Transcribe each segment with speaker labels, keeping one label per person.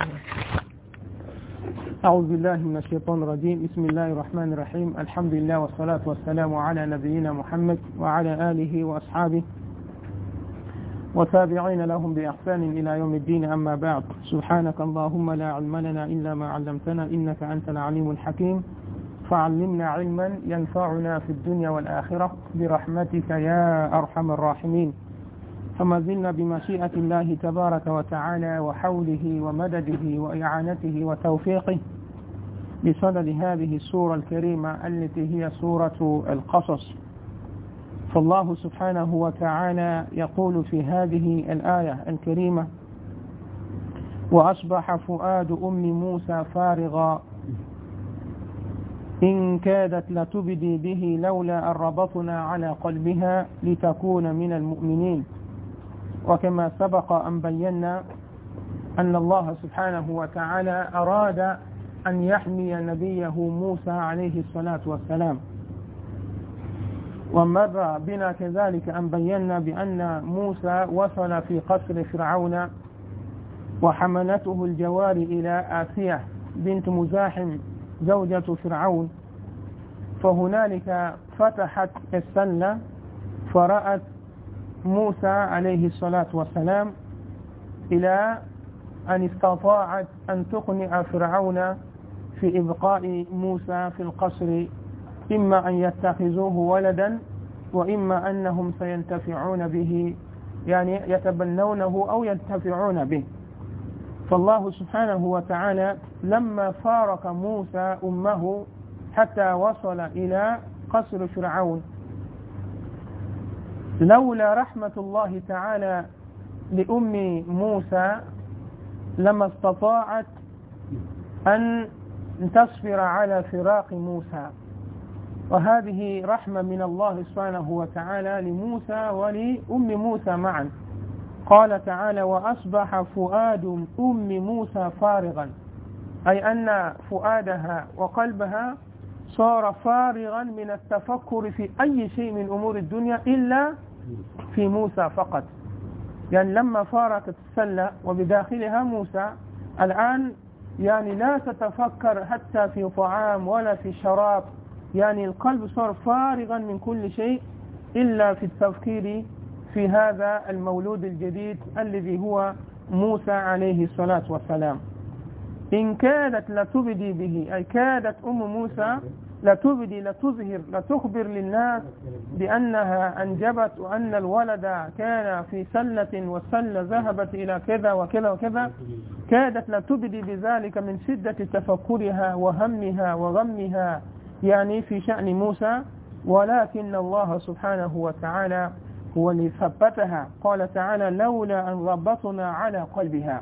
Speaker 1: أعوذ بالله من الشيطان الرجيم. بسم الله الرحمن الرحيم. الحمد لله والصلاة والسلام على نبينا محمد وعلى آله وأصحابه وتابعين لهم بإحسان إلى يوم الدين. أما بعد، سبحانك اللهم لا علم لنا إلا ما علمتنا إنك أنت العليم الحكيم، فعلمنا علما ينفعنا في الدنيا والآخرة برحمتك يا أرحم الراحمين. فما زلنا بمشيئة الله تبارك وتعالى وحوله ومدده وإعانته وتوفيقه بصدد هذه السورة الكريمة التي هي سورة القصص. فالله سبحانه وتعالى يقول في هذه الآية الكريمة: وأصبح فؤاد أم موسى فارغا إن كادت لتبدي به لولا أن ربطنا على قلبها لتكون من المؤمنين. وكما سبق أن بينا أن الله سبحانه وتعالى أراد أن يحمي نبيه موسى عليه الصلاة والسلام. ومر بنا كذلك أن بينا بأن موسى وصل في قصر فرعون وحملته الجواري إلى آسية بنت مزاحم زوجة فرعون، فهنالك فتحت السلة فرأت موسى عليه الصلاة والسلام إلى أن استطاعت أن تقنع فرعون في إبقاء موسى في القصر، إما أن يتخذوه ولدا وإما أنهم سينتفعون به، يعني يتبنونه أو ينتفعون به. فالله سبحانه وتعالى لما فارق موسى أمه حتى وصل إلى قصر فرعون، لولا رحمة الله تعالى لأم موسى لما استطاعت أن تصبر على فراق موسى. وهذه رحمة من الله سبحانه وتعالى لموسى ولأم موسى معا. قال تعالى: وأصبح فؤاد أم موسى فارغا، أي أن فؤادها وقلبها صار فارغا من التفكر في أي شيء من أمور الدنيا إلا في موسى فقط. يعني لما فارقت السلة وبداخلها موسى، الآن يعني لا تتفكر حتى في طعام ولا في شراب، يعني القلب صار فارغا من كل شيء إلا في التفكير في هذا المولود الجديد الذي هو موسى عليه الصلاة والسلام. إن كادت لتبدي به، أي كادت أم موسى لتبدي، لتظهر، لتخبر للناس بأنها أنجبت وأن الولد كان في سلة والسلة ذهبت إلى كذا وكذا وكذا. كادت لتبدي بذلك من شدة تفكرها وهمها وغمها يعني في شأن موسى، ولكن الله سبحانه وتعالى هو اللي ثبتها. قال تعالى: لولا أن ربطنا على قلبها،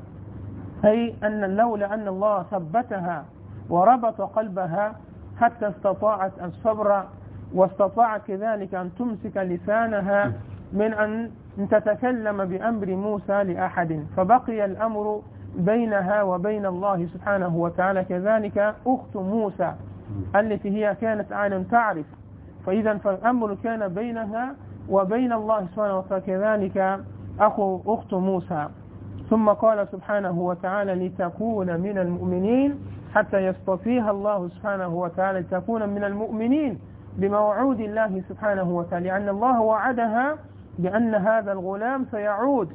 Speaker 1: أي أن لولا أن الله ثبتها وربط قلبها حتى استطاعت الصبر واستطاعت كذلك أن تمسك لسانها من أن تتكلم بأمر موسى لأحد، فبقي الأمر بينها وبين الله سبحانه وتعالى. كذلك أخت موسى التي هي كانت عالم تعرف، فإذا فالأمر كان بينها وبين الله سبحانه وتعالى، كذلك أخت موسى. ثم قال سبحانه وتعالى: لتكون من المؤمنين، حتى يصطفيها الله سبحانه وتعالى لتكون من المؤمنين بموعود الله سبحانه وتعالى، لأن الله وعدها بأن هذا الغلام سيعود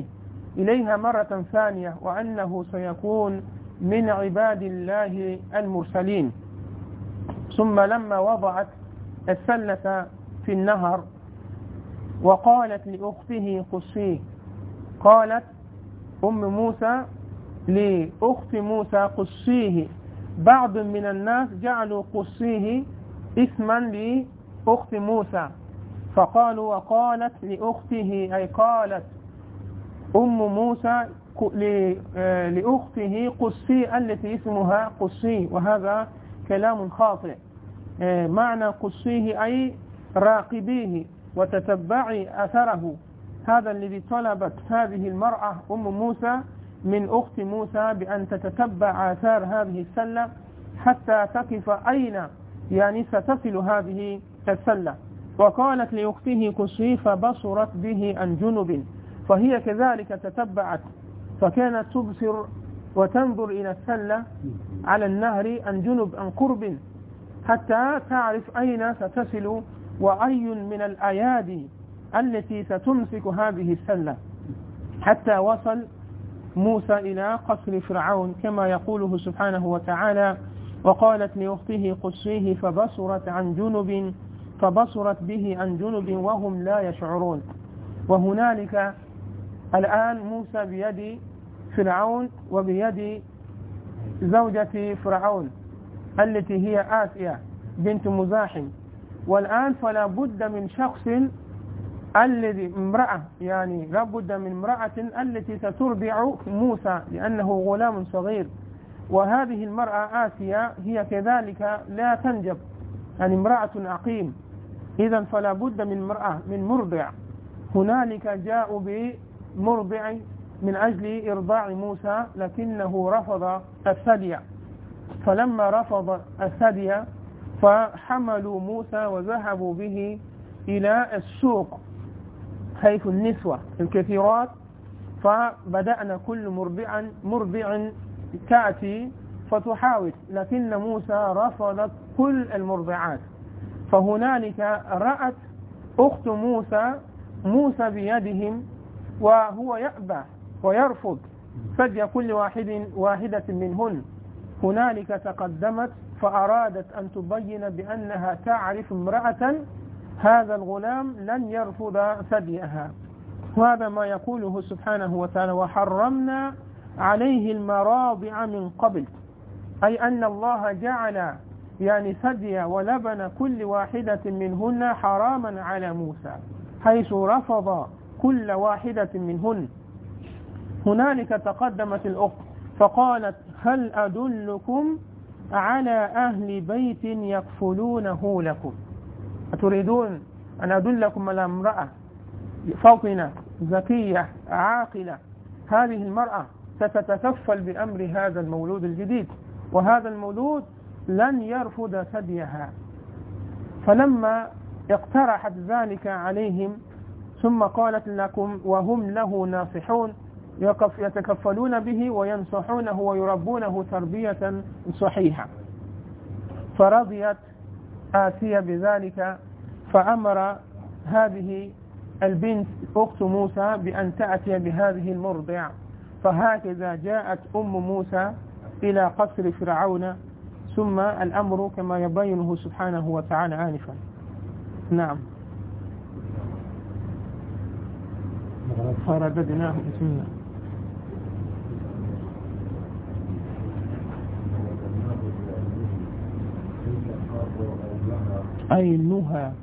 Speaker 1: إليها مرة ثانية، وأنه سيكون من عباد الله المرسلين. ثم لما وضعت السلة في النهر وقالت لأخته قصيه، قالت أم موسى لأخت موسى قصيه. بعض من الناس جعلوا قصيه اسما لأخت موسى، فقالوا وقالت لأخته، أي قالت أم موسى لأخته قصي التي اسمها قصي، وهذا كلام خاطئ. معنى قصيه أي راقبيه وتتبعي أثره. هذا الذي طلبت هذه المرأة أم موسى من أخت موسى بأن تتتبع آثار هذه السلة حتى تقف أين يعني ستصل هذه السلة. وقالت لأخته قصي فبصرت به عن جنب، فهي كذلك تتبعت فكانت تبصر وتنظر إلى السلة على النهر عن جنب عن قرب حتى تعرف أين ستصل وأي من الأيادي التي ستمسك هذه السلة، حتى وصل موسى إلى قصر فرعون كما يقوله سبحانه وتعالى: وقالت لأخته قصيه فبصرت به عن جنب وهم لا يشعرون. وهنالك الآن موسى بيد فرعون وبيد زوجة فرعون التي هي آسيا بنت مزاحم، والآن فلا بد من شخص امرأة، يعني لا بد من امرأة التي سترضع موسى لأنه غلام صغير، وهذه المرأة آسيا هي كذلك لا تنجب، يعني امرأة عقيم، إذن فلا بد من امرأة من مرضع. هنالك جاءوا بمرضع من أجل إرضاع موسى لكنه رفض الثدي، فلما رفض الثدي فحملوا موسى وذهبوا به إلى السوق حيث النسوة الكثيرات، فبدأنا كل مرضع تأتي فتحاول، لكن موسى رفضت كل المرضعات. فهنالك رأت أخت موسى بيدهم وهو يأبى ويرفض فدي كل واحدة منهن. هنالك تقدمت فأرادت أن تبين بأنها تعرف امرأة هذا الغلام لن يرفض ثديها. وهذا ما يقوله سبحانه وتعالى: وحرمنا عليه المراضع من قبل، أي أن الله جعل يعني ثدي ولبن كل واحدة منهن حراما على موسى حيث رفض كل واحدة منهن. هنالك تقدمت الأخت فقالت: هل أدلكم على أهل بيت يكفلونه لكم؟ أتريدون أن أدلكم على امرأة فاطنة ذكية عاقلة؟ هذه المرأة ستتكفل بأمر هذا المولود الجديد، وهذا المولود لن يرفض ثديها. فلما اقترحت ذلك عليهم ثم قالت لكم وهم له ناصحون يتكفلون به وينصحونه ويربونه تربية صحيحة، فرضيت آسيا بذلك، فأمر هذه البنت أخت موسى بأن تأتي بهذه المرضع. فهكذا جاءت أم موسى إلى قصر فرعون، ثم الأمر كما يبينه سبحانه وتعالى آنفا. نعم. فرددناه بسم الله. أي النهى.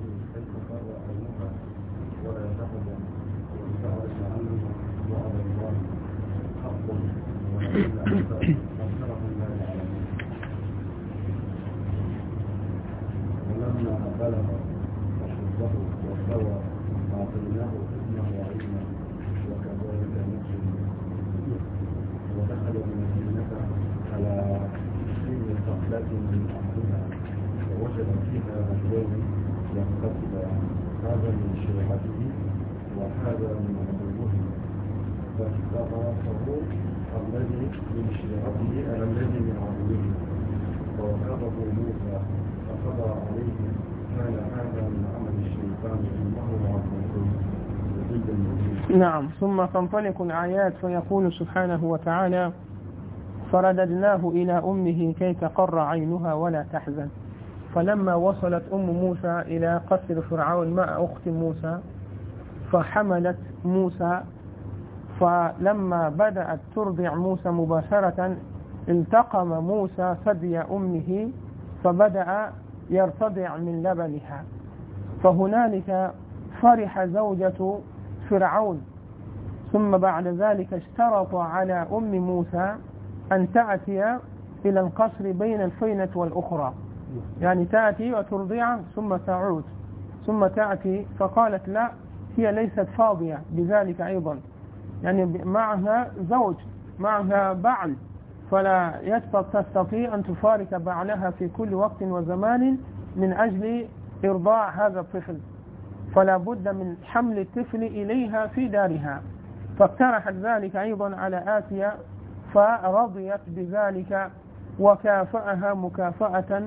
Speaker 2: ولما بلغ أشده واستوى أعطيناه حكما وعلما وكذلك نجزي المحسنين. ودخل المدينة على حين غفلة من أهلها فوجد فيها رجلين يقتتلان، هذا من شيعته وهذا من عدوه، فاستغاثه الذي من شيعته على الذي من عدوه فوكله موسى فقضى عليه. كان هذا من عمل الشيطان انه عدو يضل المؤمنين.
Speaker 1: نعم. ثم تنطلق الآيات فيقول سبحانه وتعالى: فرددناه إلى أمه كي تقر عينها ولا تحزن. فلما وصلت أم موسى إلى قصر فرعون مع أخت موسى فحملت موسى، فلما بدأت ترضع موسى مباشرة التقم موسى ثدي أمه فبدأ يرتضع من لبنها. فهنالك فرح زوجة فرعون، ثم بعد ذلك اشترط على أم موسى أن تأتي إلى القصر بين الفينة والأخرى، يعني تأتي وترضع ثم تعود ثم تأتي. فقالت لا، هي ليست فاضية بذلك أيضا، يعني معها زوج معها بعل، فلا تستطيع أن تفارق بعلها في كل وقت وزمان من أجل إرضاع هذا الطفل، فلا بد من حمل الطفل إليها في دارها. فاقترحت ذلك أيضا على آسيا، فرضيت بذلك وكافأها مكافأة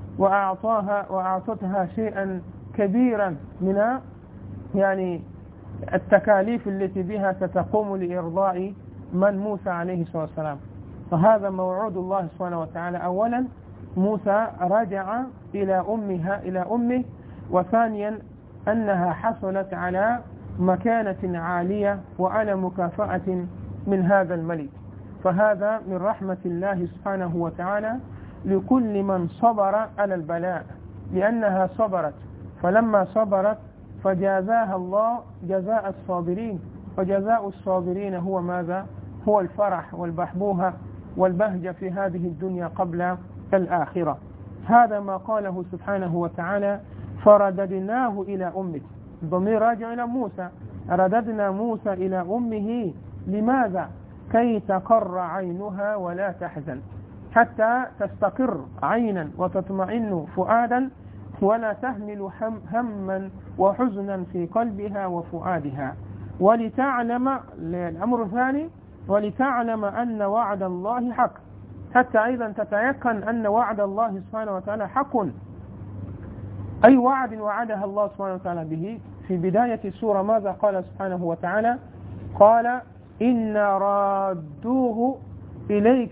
Speaker 1: وأعطتها شيئا كبيرا من يعني التكاليف التي بها ستقوم لإرضاء من موسى عليه الصلاة والسلام. فهذا موعود الله سبحانه وتعالى. أولا موسى رجع إلى أمه، وثانيا أنها حصلت على مكانة عالية وعلى مكافأة من هذا الملك. فهذا من رحمة الله سبحانه وتعالى لكل من صبر على البلاء، لأنها صبرت، فلما صبرت فجازاها الله جزاء الصابرين، وجزاء الصابرين هو ماذا؟ هو الفرح والبحبوها والبهجة في هذه الدنيا قبل الآخرة. هذا ما قاله سبحانه وتعالى فرددناه إلى أمه. الضمير راجع إلى موسى، رددنا موسى إلى أمه. لماذا؟ كي تقر عينها ولا تحزن، حتى تستقر عينا وتطمئن فؤادا ولا تحمل هما وحزنا في قلبها وفؤادها. ولتعلم الأمر الثاني، ولتعلم أن وعد الله حق، حتى أيضا تتيقن أن وعد الله سبحانه وتعالى حق. أي وعد وعدها الله سبحانه وتعالى به؟ في بداية السورة ماذا قال سبحانه وتعالى؟ قال إنا رادوه إليك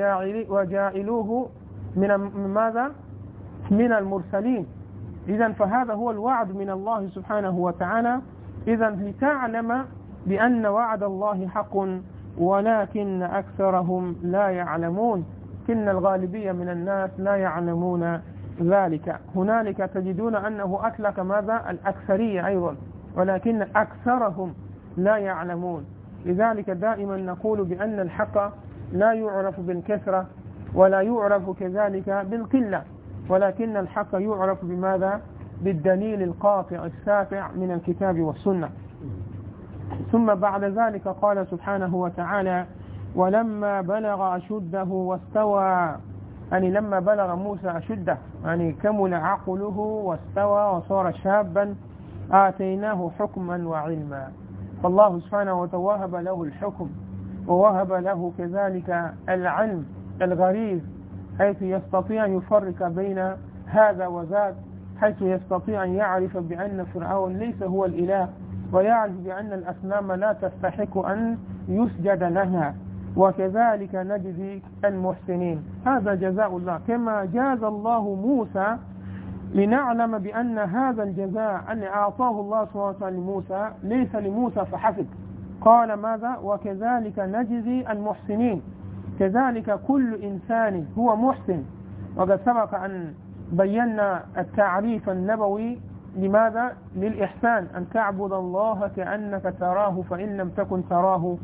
Speaker 1: وجاعلوه من ماذا؟ من المرسلين. إذن فهذا هو الوعد من الله سبحانه وتعالى. إذن لتعلم بأن وعد الله حق ولكن أكثرهم لا يعلمون. إن الغالبية من الناس لا يعلمون ذلك. هنالك تجدون أنه أطلق ماذا؟ الأكثرية أيضا، ولكن أكثرهم لا يعلمون. لذلك دائما نقول بأن الحق لا يعرف بالكثرة ولا يعرف كذلك بالقلة، ولكن الحق يعرف بماذا؟ بالدليل القاطع السافع من الكتاب والسنة. ثم بعد ذلك قال سبحانه وتعالى ولما بلغ أشده واستوى، يعني لما بلغ موسى أشده يعني كمل عقله واستوى وصار شابا آتيناه حكما وعلما. فالله سبحانه وتعالى وهب له الحكم ووهب له كذلك العلم الغريب، حيث يستطيع أن يفرق بين هذا وذاك، حيث يستطيع أن يعرف بأن فرعون ليس هو الإله، ويعرف بأن الأصنام لا تستحق أن يسجد لها، وكذلك نجزي المحسنين. هذا جزاء الله، كما جاز الله موسى لنعلم بأن هذا الجزاء أن أعطاه الله سبحانه وتعالى لموسى ليس لموسى فحسب. قال ماذا؟ وكذلك نجزي المحسنين. كذلك كل إنسان هو محسن. وقد سبق أن بينا التعريف النبوي لماذا؟ للإحسان، أن تعبد الله كأنك تراه فإن لم تكن تراه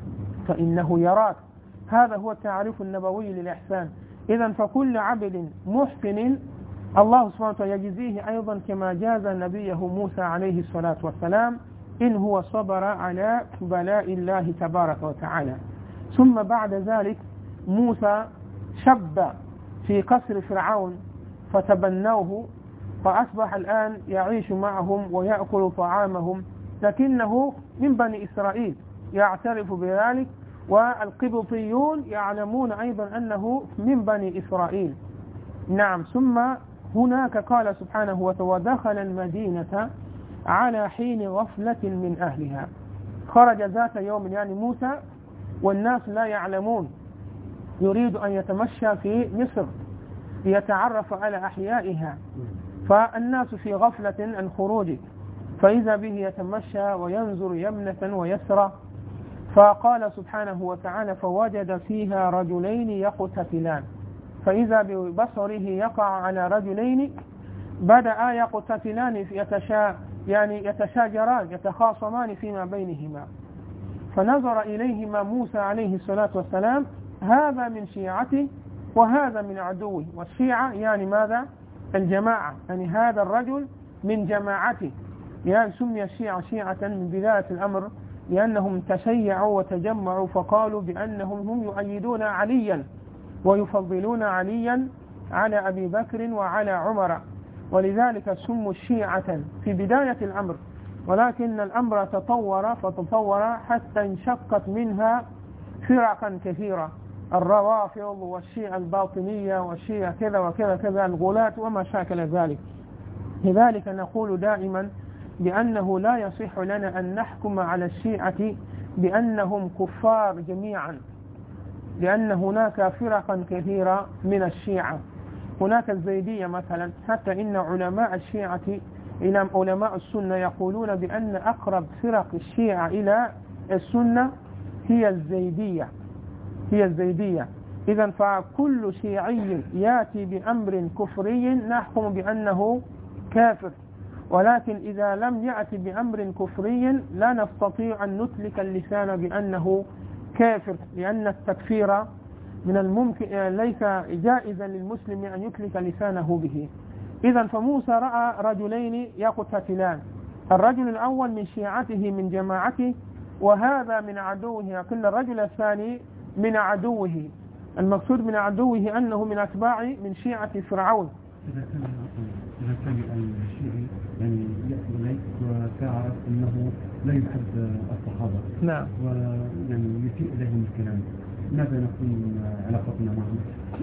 Speaker 1: فإنه يراك. هذا هو التعريف النبوي للإحسان. إذن فكل عبد محسن الله سبحانه وتعالى يجزيه أيضا كما جاز نبيه موسى عليه الصلاة والسلام إن هو صبر على بلاء الله تبارك وتعالى. ثم بعد ذلك موسى شب في قصر فرعون فتبنوه، فأصبح الآن يعيش معهم ويأكل طعامهم، لكنه من بني إسرائيل يعترف بذلك، والقبطيون يعلمون أيضا أنه من بني إسرائيل. نعم. ثم هناك قال سبحانه وتعالى ودخل المدينة على حين غفلة من أهلها. خرج ذات يوم يعني موسى والناس لا يعلمون، يريد أن يتمشى في مصر ليتعرف على أحيائها، فالناس في غفلة عن خروجه، فإذا به يتمشى وينظر يمنة ويسرى. فقال سبحانه وتعالى فوجد فيها رجلين يقتتلان، فإذا ببصره يقع على رجلين بدأ يقتتلان يتشاجران يتخاصمان فيما بينهما. فنظر إليهما موسى عليه الصلاة والسلام هذا من شيعته وهذا من عدوه. والشيعة يعني ماذا؟ الجماعة، يعني هذا الرجل من جماعته، يعني سمي الشيعة شيعة من بداية الأمر لأنهم تشيعوا وتجمعوا فقالوا بأنهم هم يؤيدون عليا ويفضلون عليا على أبي بكر وعلى عمر، ولذلك سموا الشيعة في بداية الأمر. ولكن الأمر تطور فتطور حتى انشقت منها فرقا كثيرة، الروافض والشيعة الباطنية والشيعة كذا وكذا كذا الغلاة وما شاكل ذلك. لذلك نقول دائما بأنه لا يصح لنا أن نحكم على الشيعة بأنهم كفار جميعا، لأن هناك فرقا كثيرة من الشيعة. هناك الزيدية مثلا، حتى إن علماء الشيعة إلى علماء السنة يقولون بأن أقرب فرق الشيعة إلى السنة هي الزيدية. إذن فكل شيعي يأتي بأمر كفري نحكم بأنه كافر، ولكن إذا لم يأتي بأمر كفري لا نستطيع أن نتلك اللسان بأنه كافر، لأن التكفير من الممكن ليس جائزا للمسلم أن يتلك لسانه به. إذن فموسى رأى رجلين يقتتلان، الرجل الأول من شيعته من جماعته، وهذا من عدوه، كل الرجل الثاني من عدوه. المقصود من عدوه أنه من أتباع من شيعة فرعون.
Speaker 3: إذا كان الشيعي يعني يأتي إليك وتعرف أنه لا يحب الصحابة،
Speaker 1: نعم،
Speaker 3: ويعني يسيء إليهم الكلام، ماذا نكون علاقتنا معهم؟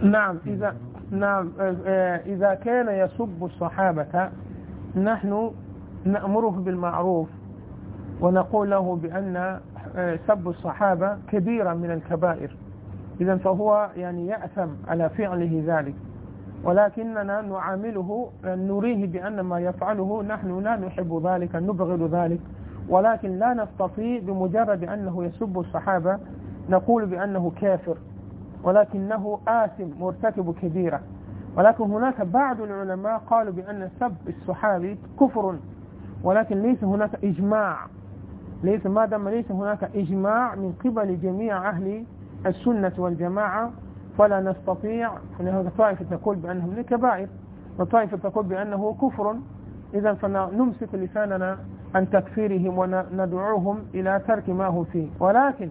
Speaker 1: نعم، إذا كان يسب الصحابة نحن نأمره بالمعروف ونقول له بأن سب الصحابة كبيرة من الكبائر، إذن فهو يعني يأثم على فعله ذلك، ولكننا نعامله نريه بأن ما يفعله نحن لا نحب ذلك، نبغض ذلك، ولكن لا نستطيع بمجرد أنه يسب الصحابة نقول بأنه كافر، ولكنه آثم مرتكب كبيرة. ولكن هناك بعض العلماء قالوا بأن سب الصحابي كفر، ولكن ليس هناك إجماع، ما دام ليس هناك إجماع من قبل جميع أهل السنة والجماعة فلا نستطيع. هناك طائفة تقول بأنه من الكبائر وطائفة تقول بأنه كفر، إذن فنمسك لساننا عن تكفيرهم وندعوهم إلى ترك ما هو فيه. ولكن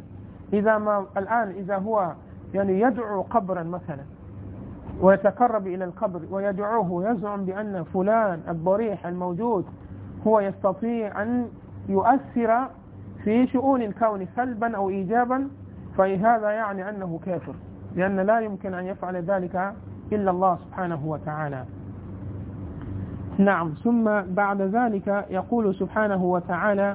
Speaker 1: إذا هو يعني يدعو قبرا مثلا ويتقرب إلى القبر ويدعوه ويزعم بأن فلان الضريح الموجود هو يستطيع أن يؤثر في شؤون الكون سلبا أو إيجابا، فهذا يعني أنه كافر، لأن لا يمكن أن يفعل ذلك إلا الله سبحانه وتعالى. نعم. ثم بعد ذلك يقول سبحانه وتعالى: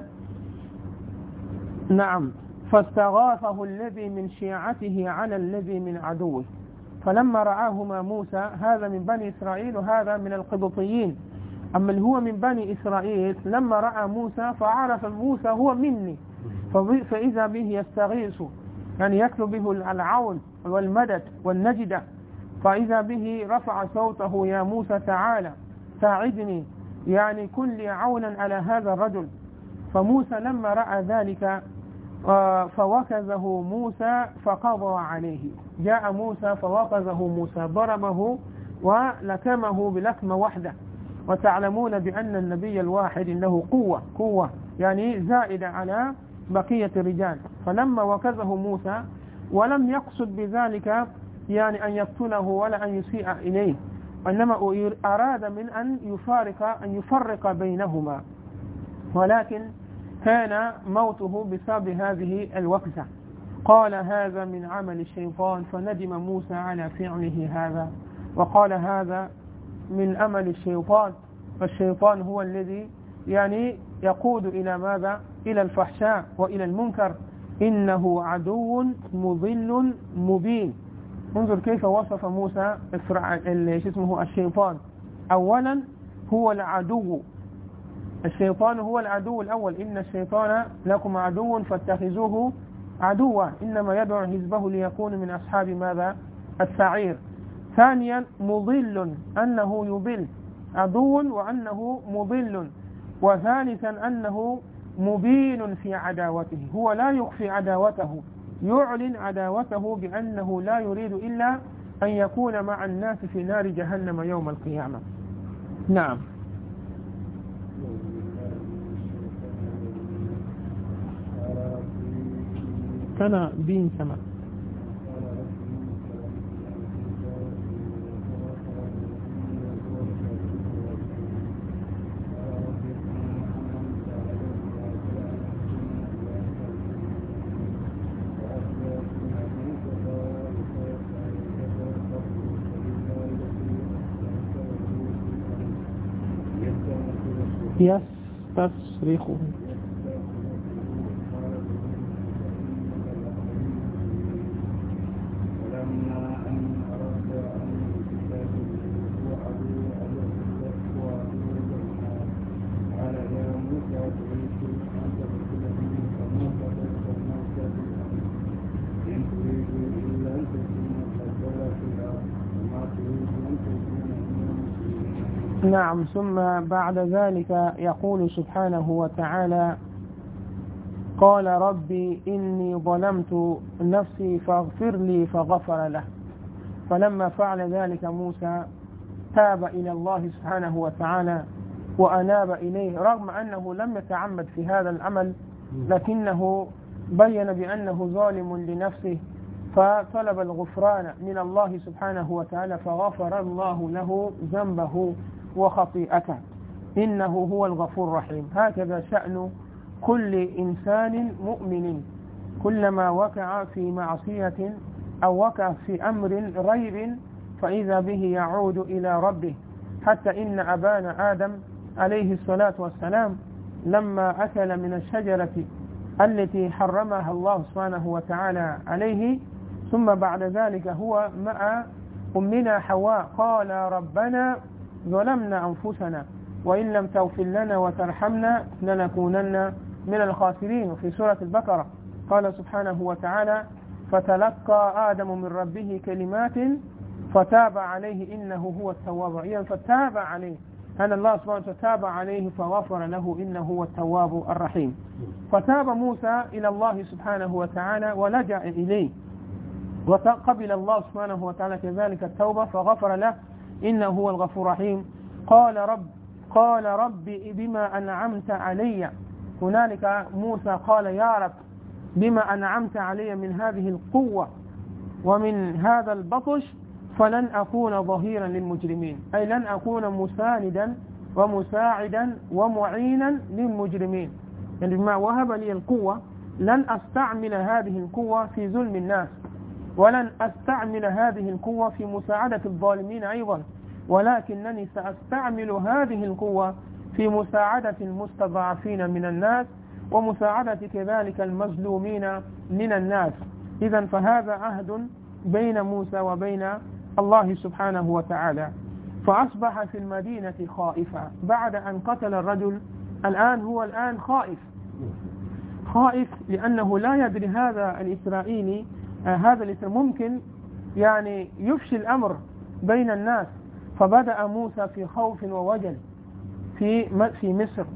Speaker 1: نعم، فاستغاثه الذي من شيعته على الذي من عدوه فلما رآهما موسى، هذا من بني إسرائيل وهذا من القبطيين، أما اللي هو من بني إسرائيل لما رأى موسى فعرف موسى هو مني، فإذا به يستغيث، يعني يطلب به العون والمدد والنجدة، فإذا به رفع صوته: يا موسى تعالى ساعدني، يعني كن لي عونا على هذا الرجل. فموسى لما رأى ذلك فوكزه موسى فقضى عليه، جاء موسى فوكزه موسى، ضربه ولكمه بلكمة واحدة. وتعلمون بأن النبي الواحد له قوة يعني زائدة على بقية الرجال. فلما وكزه موسى ولم يقصد بذلك يعني أن يقتله ولا أن يسيء إليه، وإنما أراد من أن يفرق بينهما، ولكن كان موته بسبب هذه الوكزة. قال: هذا من عمل الشيطان، فندم موسى على فعله هذا، وقال: هذا من عمل الشيطان، فالشيطان هو الذي يعني يقود إلى ماذا؟ إلى الفحشاء وإلى المنكر، إنه عدو مضل مبين. انظر كيف وصف موسى الشيطان. أولا هو العدو، الشيطان هو العدو الأول، إن الشيطان لكم عدو فاتخذوه عدوا، إنما يدعو حزبه ليكون من أصحاب ماذا؟ السعير. ثانيا مضل، أنه يضل، عدو وأنه مضل. وثالثا أنه مبين في عداوته، هو لا يخفي عداوته، يعلن عداوته بأنه لا يريد إلا أن يكون مع الناس في نار جهنم يوم القيامة. نعم. كان بين سماء. يستصرخه. نعم. ثم بعد ذلك يقول سبحانه وتعالى: قال ربي إني ظلمت نفسي فاغفر لي، فغفر له. فلما فعل ذلك موسى تاب إلى الله سبحانه وتعالى وأناب إليه، رغم أنه لم يتعمد في هذا العمل، لكنه بين بأنه ظالم لنفسه، فطلب الغفران من الله سبحانه وتعالى، فغفر الله له ذنبه وخطيئته، إنه هو الغفور الرحيم. هكذا شأن كل إنسان مؤمن، كلما وقع في معصية أو وقع في أمر ريب فإذا به يعود إلى ربه. حتى إن أبانا آدم عليه الصلاة والسلام لما أكل من الشجرة التي حرمها الله سبحانه وتعالى عليه، ثم بعد ذلك هو مع أمنا حواء قال: ربنا ظلمنا أنفسنا وإن لم تغفر لنا وترحمنا لنكونن من الخاسرين. وفي سورة البقرة قال سبحانه وتعالى: فتلقى آدم من ربه كلمات فتاب عليه إنه هو التواب الرحيم. فتاب عليه أن الله سبحانه وتعالى تاب عليه فغفر له إنه هو التواب الرحيم. فتاب موسى إلى الله سبحانه وتعالى ولجأ إليه، وقبل الله سبحانه وتعالى كذلك التوبة فغفر له إنه هو الغفور الرحيم. قال رب بما أنعمت علي. هنالك موسى قال: يا رب بما أنعمت علي من هذه القوة ومن هذا البطش فلن أكون ظهيرا للمجرمين، أي لن أكون مساندا ومساعدا ومعينا للمجرمين، يعني بما وهب لي القوة لن أستعمل هذه القوة في ظلم الناس، ولن أستعمل هذه القوة في مساعدة الظالمين أيضا، ولكنني سأستعمل هذه القوة في مساعدة المستضعفين من الناس ومساعدة كذلك المظلومين من الناس. إذن فهذا عهد بين موسى وبين الله سبحانه وتعالى. فأصبح في المدينة خائفا بعد أن قتل الرجل. هو الآن خائف لأنه لا يدري هذا الإسرائيلي ممكن يعني يفشي الأمر بين الناس. فبدأ موسى في خوف ووجل في مصر،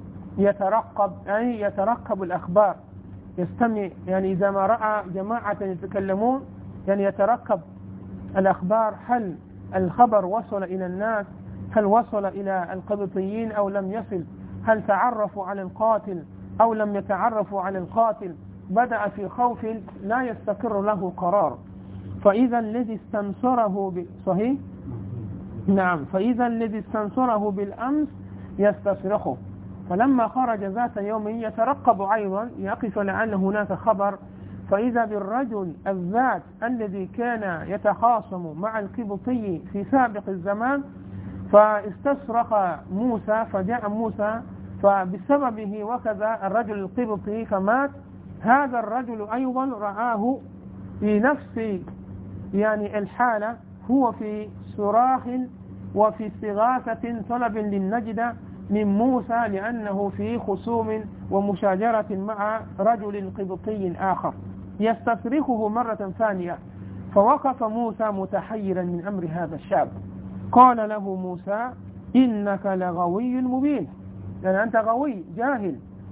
Speaker 1: يترقب الأخبار، يستمع، يعني إذا ما رأى جماعة يتكلمون يعني يترقب الأخبار، هل الخبر وصل إلى الناس، هل وصل إلى القبطيين أو لم يصل، هل تعرفوا على القاتل أو لم يتعرفوا على القاتل. بدأ في خوف لا يستقر له قرار. فإذا الذي استنصره صحيح؟ نعم. فإذا الذي استنصره بالأمس يستصرخه. فلما خرج ذات يوم يترقب أيضا، يقف لعل هناك خبر، فإذا بالرجل الذات الذي كان يتخاصم مع القبطي في سابق الزمان، فاستصرخ موسى، فجاء موسى فبسببه وكذا الرجل القبطي فمات. هذا الرجل أيضا رآه في نفس يعني الحالة، هو في صراخ وفي استغاثة طلب للنجدة من موسى، لأنه في خصوم ومشاجرة مع رجل قبطي آخر يستصرخه مرة ثانية. فوقف موسى متحيرا من أمر هذا الشاب. قال له موسى: إنك لغوي مبين، يعني أنت غوي جاهل،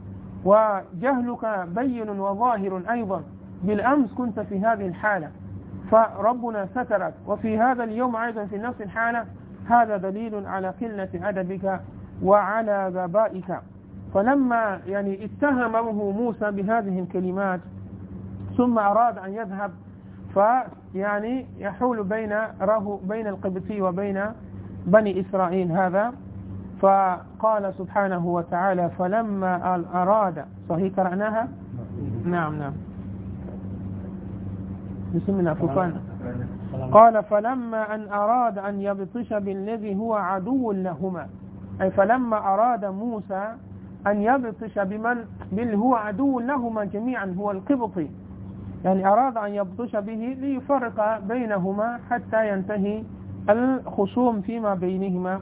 Speaker 1: وجهلك بين وظاهر أيضا. بالأمس كنت في هذه الحالة فربنا سترك، وفي هذا اليوم أيضا في نفس الحالة. هذا دليل على قلة أدبك وعلى غبائك. فلما يعني اتهمه موسى بهذه الكلمات ثم أراد أن يذهب، فيعني يحول بين القبطي وبين بني إسرائيل هذا. فقال سبحانه وتعالى: فلما أراد، صحيح قرأناها؟ نعم. بسم الله فقال: قال فلما أن أراد أن يبطش بالذي هو عدو لهما. أي فلما أراد موسى أن يبطش بل هو عدو لهما جميعا هو القبطي، يعني أراد أن يبطش به ليفرق بينهما حتى ينتهي الخصوم فيما بينهما.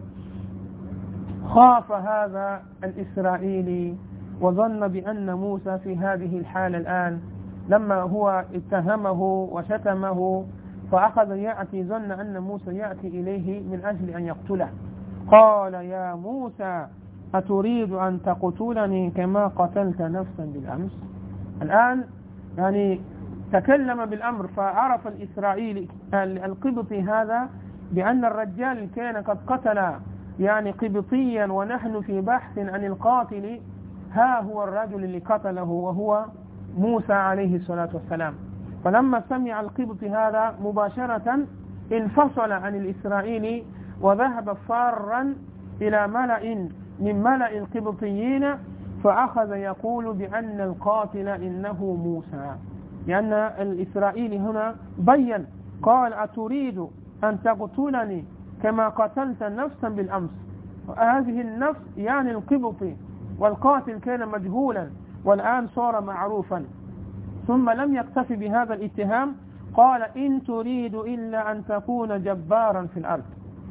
Speaker 1: خاف هذا الإسرائيلي وظن بأن موسى في هذه الحالة الآن لما هو اتهمه وشتمه فأخذ يأتي، ظن أن موسى يأتي إليه من أجل أن يقتله. قال يا موسى أتريد أن تقتلني كما قتلت نفسا بالأمس؟ الآن يعني تكلم بالأمر، فعرف الإسرائيلي القبطي هذا بأن الرجال كان قد قتل يعني قبطيا ونحن في بحث عن القاتل، ها هو الرجل اللي قتله وهو موسى عليه الصلاة والسلام. فلما سمع القبطي هذا مباشرة انفصل عن الإسرائيلي وذهب فارا إلى ملأ من ملأ القبطيين، فأخذ يقول بأن القاتل إنه موسى، لأن الإسرائيلي هنا بين قال أتريد أن تقتلني كما قتلت نفسا بالأمس. هذه النفس يعني القبطي، والقاتل كان مجهولا والآن صار معروفا. ثم لم يكتفي بهذا الاتهام، قال إن تريد إلا أن تكون جبارا في الأرض.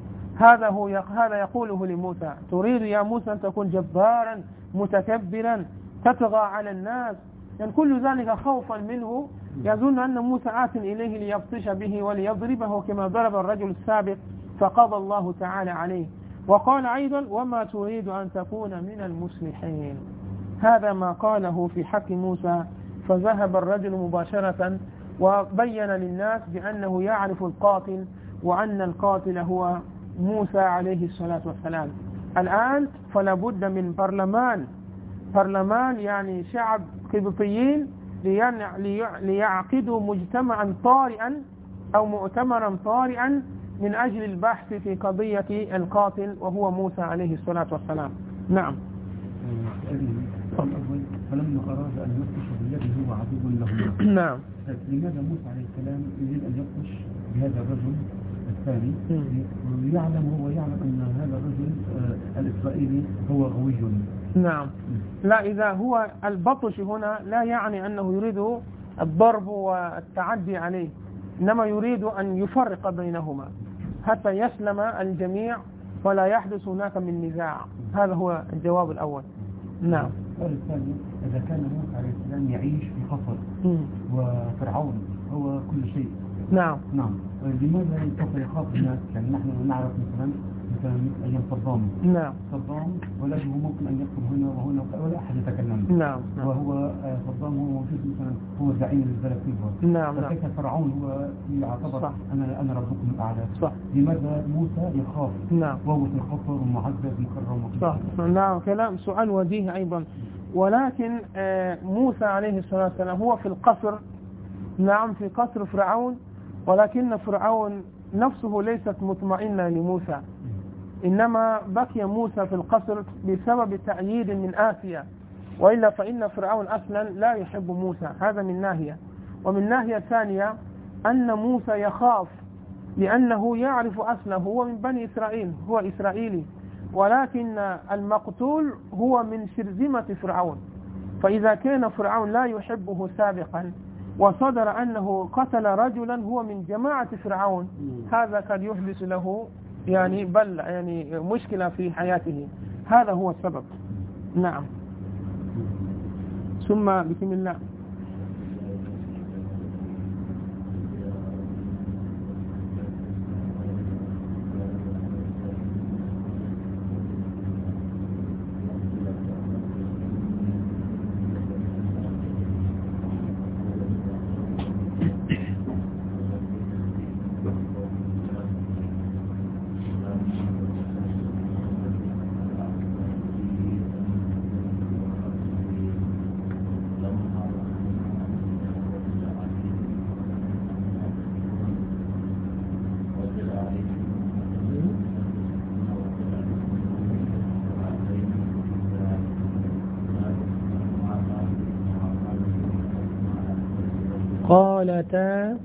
Speaker 1: هذا يقوله لموسى، تريد يا موسى أن تكون جبارا متكبرا تطغى على الناس، يعني كل ذلك خوفا منه، يظن أن موسى آت إليه ليبطش به وليضربه كما ضرب الرجل السابق فقضى الله تعالى عليه. وقال أيضا وما تريد أن تكون من المصلحين. هذا ما قاله في حق موسى. فذهب الرجل مباشرة وبين للناس بأنه يعرف القاتل وأن القاتل هو موسى عليه الصلاة والسلام. الآن فلا بد من برلمان يعني شعب قبطيين ليعقدوا مجتمعا طارئا أو مؤتمرا طارئا من أجل البحث في قضية القاتل وهو موسى عليه الصلاة والسلام. نعم.
Speaker 3: فلما أراد أن يبطش بالذي هو عدو له
Speaker 1: نعم.
Speaker 3: لماذا موسى عليه السلام يريد أن يبطش بهذا الرجل الثاني ويعلم أن هذا الرجل الإسرائيلي هو غوي؟
Speaker 1: نعم. لا، إذا هو البطش هنا لا يعني أنه يريد الضرب والتعدي عليه، إنما يريد أن يفرق بينهما حتى يسلم الجميع ولا يحدث هناك من نزاع. هذا هو الجواب الأول. نعم.
Speaker 3: السؤال الثاني، إذا كان موسى عليه السلام يعيش في قصر وفرعون هو كل شيء،
Speaker 1: نعم
Speaker 3: لماذا سوف يخاف الناس؟ يعني نحن نعرف مثلا أيام صدام ولاده ممكن أن يقتل هنا وهنا ولا أحد يتكلم.
Speaker 1: نعم.
Speaker 3: وهو صدام هو موجود مثلا هو زعيم البلد فيه.
Speaker 1: نعم.
Speaker 3: فكيف فرعون هو يعتبر أنا ربكم الأعلى؟
Speaker 1: صح.
Speaker 3: لماذا موسى يخاف؟
Speaker 1: نعم.
Speaker 3: وهو في القصر ومعذب مكرم.
Speaker 1: صح. نعم، كلام سؤال وجيه أيضا. ولكن موسى عليه الصلاة والسلام هو في القصر، نعم في قصر فرعون، ولكن فرعون نفسه ليست مطمئنة لموسى، إنما بقي موسى في القصر بسبب تأييد من آسيا، وإلا فإن فرعون أصلا لا يحب موسى. هذا من ناحية. ومن ناحية ثانية أن موسى يخاف لأنه يعرف أصله، هو من بني إسرائيل، هو إسرائيلي، ولكن المقتول هو من شرذمة فرعون. فإذا كان فرعون لا يحبه سابقا وصدر أنه قتل رجلا هو من جماعة فرعون، هذا قد يحدث له يعني مشكلة في حياته. هذا هو السبب. نعم. ثم بسم الله. قالتا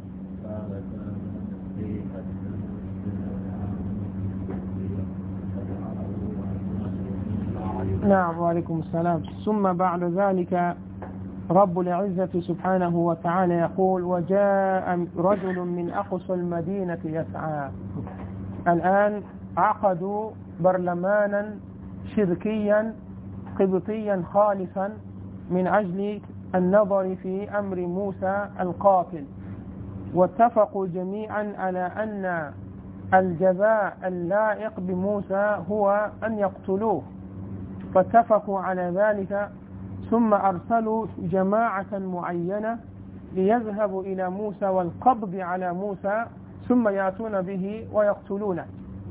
Speaker 1: نعم وعليكم السلام. ثم بعد ذلك رب العزة سبحانه وتعالى يقول وجاء رجل من أقصى المدينة يسعى. الآن عقدوا برلمانا شركيا قبطيا خالصا من أجل النظر في أمر موسى القاتل، واتفقوا جميعا على أن الجزاء اللائق بموسى هو أن يقتلوه، فاتفقوا على ذلك. ثم أرسلوا جماعة معينة ليذهبوا إلى موسى والقبض على موسى ثم يأتون به ويقتلونه.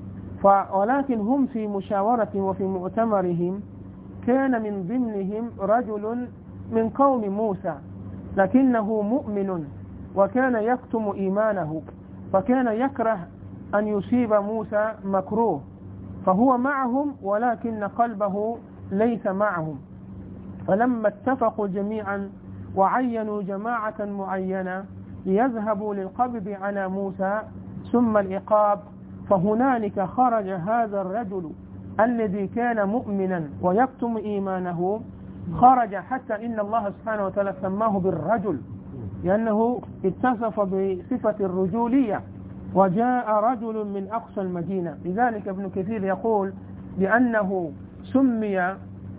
Speaker 1: ولكن هم في مشاورة وفي مؤتمرهم كان من ضمنهم رجل من قوم موسى لكنه مؤمن وكان يكتم إيمانه، فكان يكره أن يصيب موسى مكروه، فهو معهم ولكن قلبه ليس معهم. فلما اتفقوا جميعا وعينوا جماعة معينة ليذهبوا للقبض على موسى ثم العقاب، فهنالك خرج هذا الرجل الذي كان مؤمنا ويكتم إيمانه، خرج حتى إن الله سبحانه وتعالى سماه بالرجل لأنه اتصف بصفة الرجولية. وجاء رجل من أقصى المدينة، لذلك ابن كثير يقول بأنه سمي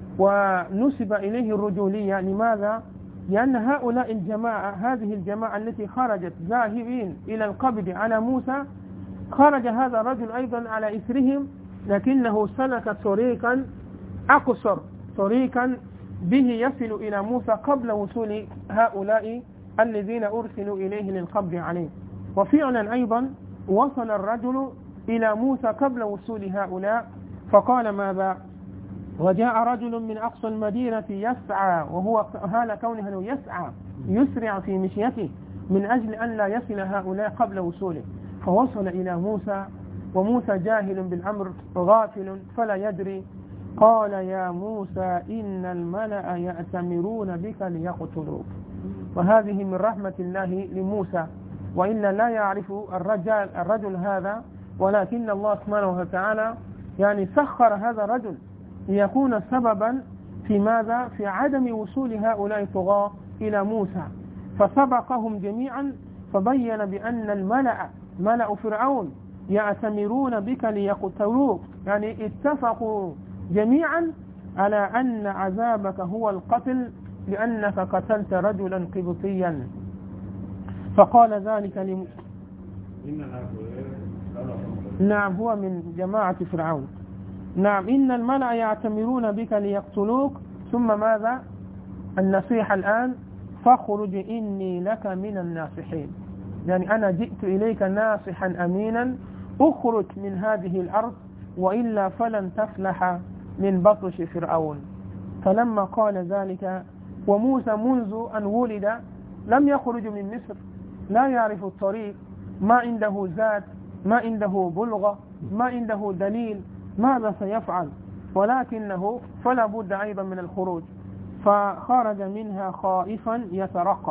Speaker 1: ونسب إليه الرجولية. لماذا؟ لأن هؤلاء الجماعة، هذه الجماعة التي خرجت ذاهبين إلى القبض على موسى، خرج هذا الرجل أيضا على إثرهم، لكنه سلك طريقا أقصر، طريقا به يصل إلى موسى قبل وصول هؤلاء الذين أرسلوا إليه للقبض عليه. وفعلا أيضا وصل الرجل إلى موسى قبل وصول هؤلاء، فقال ماذا؟ وجاء رجل من أقصى المدينة يسعى، وهو هذا كونه يسعى يسرع في مشيته من أجل أن لا يصل هؤلاء قبل وصوله. فوصل إلى موسى وموسى جاهل بالأمر غافل فلا يدري. قال يا موسى إن الملأ يأتمرون بك ليقتلوك. وهذه من رحمة الله لموسى، وإلا لا يعرف الرجل هذا، ولكن الله سبحانه وتعالى يعني سخر هذا الرجل ليكون سببا في ماذا؟ في عدم وصول هؤلاء الطغاة إلى موسى. فسبقهم جميعا فبين بأن ملأ فرعون يأتمرون بك ليقتلوك، يعني اتفقوا جميعا على أن عذابك هو القتل لأنك قتلت رجلا قبطيا. فقال ذلك نعم هو من جماعة فرعون. نعم إن الملأ يعتمرون بك ليقتلوك. ثم ماذا؟ النصيحة الآن فاخرج إني لك من الناصحين، يعني أنا جئت إليك ناصحا أمينا، أخرج من هذه الأرض وإلا فلن تفلح من بطش فرعون. فلما قال ذلك وموسى منذ أن ولد لم يخرج من مصر، لا يعرف الطريق، ما عنده زاد، ما عنده بلغة، ما عنده دليل، ماذا سيفعل؟ ولكنه فلا بد أيضا من الخروج. فخرج منها خائفا يترقب.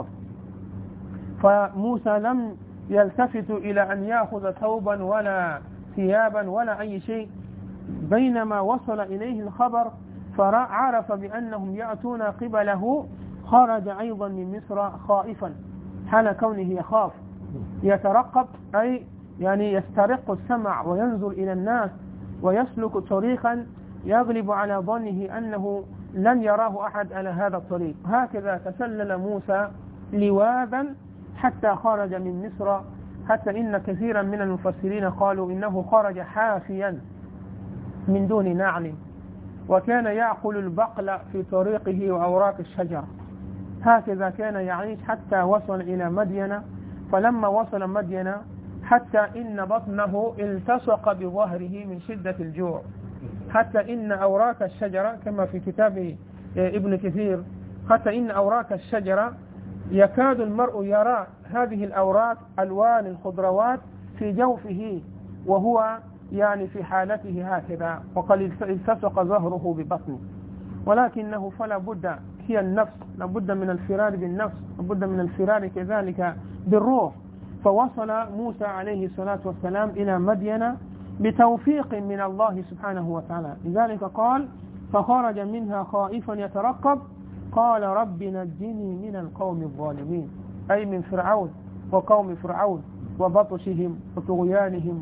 Speaker 1: فموسى لم يلتفت إلى أن يأخذ ثوبا ولا ثيابا ولا أي شيء. بينما وصل إليه الخبر فعرف بأنهم يأتون قبله، خرج أيضا من مصر خائفا، حال كونه يخاف يترقب، أي يعني يسترق السمع وينظر إلى الناس ويسلك طريقا يغلب على ظنه أنه لن يراه أحد على هذا الطريق. هكذا تسلل موسى لواذا حتى خرج من مصر، حتى إن كثيرا من المفسرين قالوا إنه خرج حافيا من دون نعل، وكان يأكل البقل في طريقه وأوراق الشجر. هكذا كان يعيش حتى وصل إلى مدينة. فلما وصل مدينة حتى إن بطنه التصق بظهره من شدة الجوع، حتى إن أوراق الشجرة كما في كتاب ابن كثير، حتى إن أوراق الشجرة يكاد المرء يرى هذه الأوراق ألوان الخضروات في جوفه وهو يعني في حالته هكذا، وقد التصق ظهره ببطنه. ولكنه فلا بد، هي النفس، لابد من الفرار بالنفس، لابد من الفرار كذلك بالروح. فوصل موسى عليه الصلاة والسلام إلى مدينة بتوفيق من الله سبحانه وتعالى. لذلك قال فخرج منها خائفا يترقب قال رب نجني من القوم الظالمين، أي من فرعون وقوم فرعون وبطشهم وطغيانهم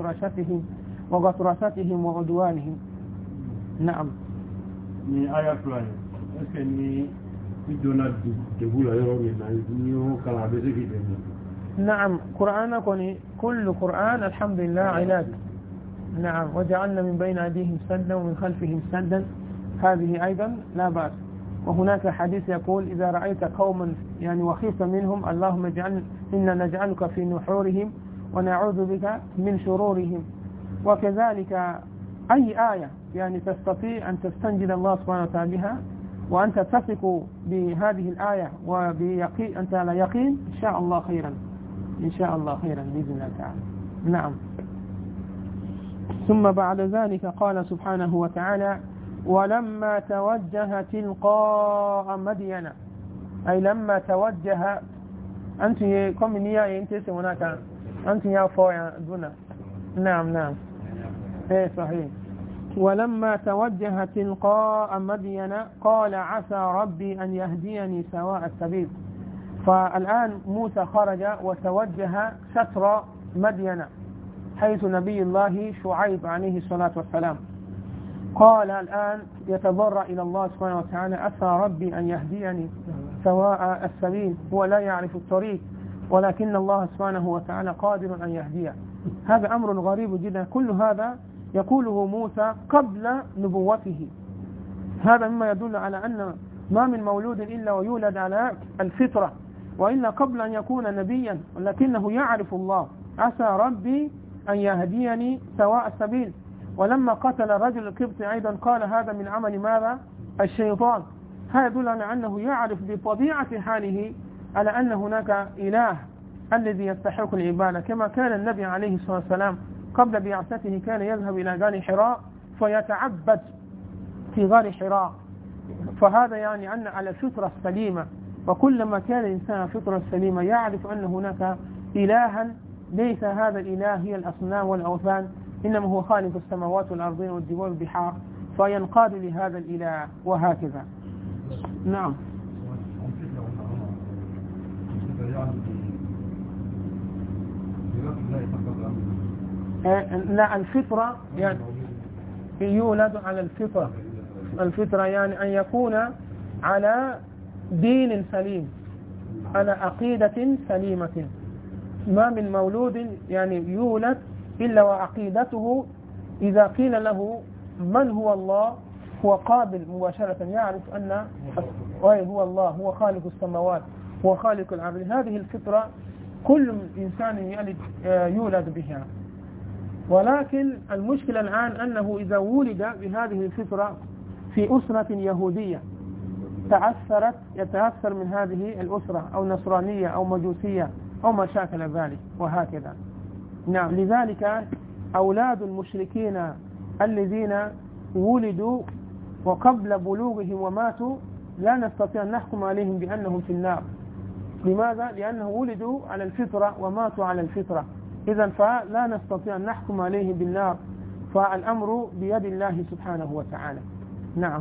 Speaker 1: وغطرستهم وعدوانهم. نعم.
Speaker 2: ni aya fulani eske ni idona debula yoro ni o kala be zeki deni.
Speaker 1: نعم قرآن كوني كل قرآن الحمد لله علاج. نعم وجعلنا من بين أيديهم سدا ومن خلفهم سدا، هذه أيضا لا بأس. وهناك حديث يقول إذا رأيت قوما يعني وخيفت منهم اللهم إنا نجعلك في نحورهم ونعوذ بك من شرورهم. وكذلك أي آية يعني تستطيع أن تستنجد الله سبحانه وتعالى بها وأنت تثق بهذه الآية وبيقين أنت على يقين إن شاء الله خيرا، إن شاء الله خيرا بإذن الله تعالى. نعم. ثم بعد ذلك قال سبحانه وتعالى ولما توجه تلقاء مدين، أي لما توجه أنت كم نية أنت هناك أنت يا فويا دون. نعم إيه صحيح. ولما توجه تلقاء مدين قال عسى ربي أن يهديني سواء السبيل. فالآن موسى خرج وتوجه شطر مدين حيث نبي الله شعيب عليه الصلاة والسلام. قال الآن يتضرع إلى الله سبحانه وتعالى عسى ربي أن يهديني سواء السبيل، هو لا يعرف الطريق ولكن الله سبحانه وتعالى قادر أن يهديه. هذا أمر غريب جدا، كل هذا يقوله موسى قبل نبوته. هذا مما يدل على أن ما من مولود إلا ويولد على الفطرة، وإلا قبل أن يكون نبيا ولكنه يعرف الله. عسى ربي أن يهديني سواء السبيل. ولما قتل الرجل القبطي أيضا قال هذا من عمل ماذا؟ الشيطان. هذا يدل على أنه يعرف بطبيعة حاله على أن هناك إله الذي يستحق العبادة، كما كان النبي عليه الصلاة والسلام قبل بعثته كان يذهب إلى غار حراء فيتعبد في غار حراء. فهذا يعني أن على الفطرة السليمة، وكلما كان الإنسان فطرة سليمة يعرف أن هناك إلها ليس هذا الإله هي الأصنام والأوثان، إنما هو خالق السماوات والأرضين والجبال والبحار، فينقاد لهذا الإله وهكذا. نعم. لا الفطرة يعني يولد على الفطرة. الفطرة يعني أن يكون على دين سليم، على عقيدة سليمة. ما من مولود يعني يولد إلا وعقيدته إذا قيل له من هو الله هو قابل مباشرة يعرف أن هو الله، هو خالق السماوات، هو خالق الأرض. هذه الفطرة كل إنسان يولد بها. ولكن المشكلة الآن أنه إذا ولد بهذه الفطرة في أسرة يهودية يتأثر من هذه الأسرة أو نصرانية أو مجوسية أو ما شاكل ذلك وهكذا. نعم. لذلك أولاد المشركين الذين ولدوا وقبل بلوغهم وماتوا لا نستطيع أن نحكم عليهم بأنهم في النار. لماذا؟ لأنه ولدوا على الفطرة وماتوا على الفطرة، إذن فلا نستطيع أن نحكم عليهم بالنار، فالأمر بيد الله سبحانه وتعالى. نعم.